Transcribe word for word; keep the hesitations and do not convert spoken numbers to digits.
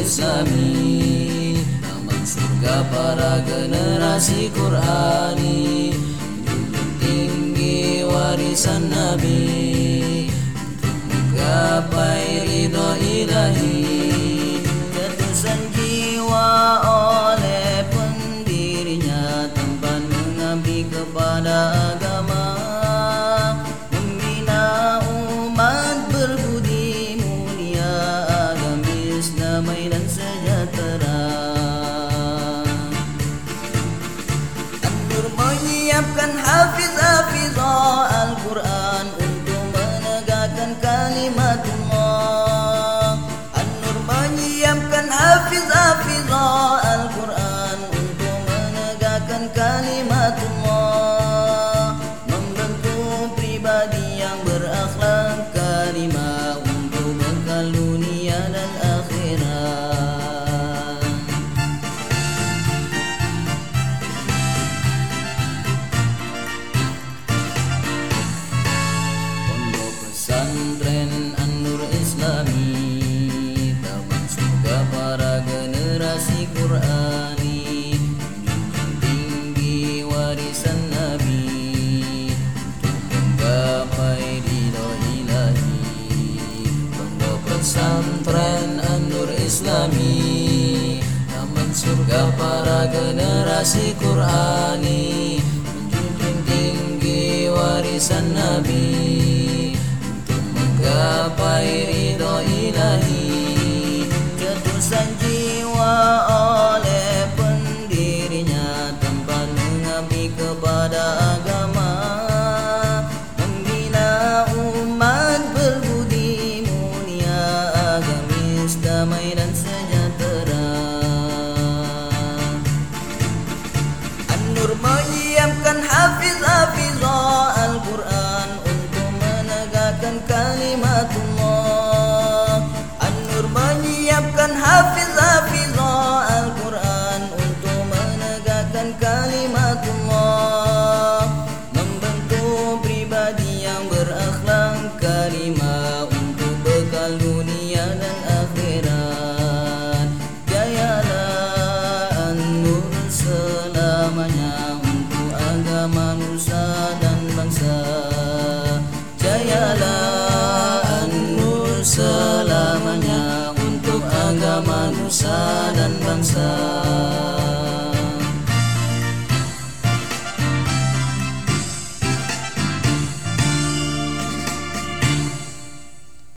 Islami, taman surga para generasi Qurani, junjung tinggi warisan Nabi, untuk menggapai ridho ilahi. Jatusan jiwa oleh pendirinya tanpa mengabdi kepada agama, membina umat berbudi mulia, agamis damai dan sejahtera. An-Nur menyiapkan hafiz-hafizah Al-Quran untuk menegakkan kalimatullah. An-Nur menyiapkan hafiz-hafizah Al-Quran untuk menegakkan kalimatullah, membentuk pribadi yang berakhlak karimah untuk bekal dunia dan akhirat. Pondok pesantren An-Nur Islami, taman surga para generasi Qurani, junjung tinggi warisan Nabi, untuk menggapai ridho ilahi. Pondok pesantren An-Nur Islami, taman surga para generasi Qurani, menjunjung tinggi warisan Nabi, untuk menggapai ridho ilahi. Jatusan jiwa oleh pendirinya tanpa mengabdi kepada agama, membina umat berbudi mulia, agamis damai dan sejahtera. An-Nur menyiapkan hafiz-hafizah Al-Quran untuk menegakkan kalimatullah. An-Nur menyiapkan hafiz-hafizah Al-Quran untuk menegakkan kalimatullah, membentuk pribadi yang berakhlak karimah untuk bekal dunia dan akhirat. Jayalah An-Nur selamanya untuk agama nusa dan bangsa. Jayalah An-Nur selamanya untuk agama nusa dan bangsa.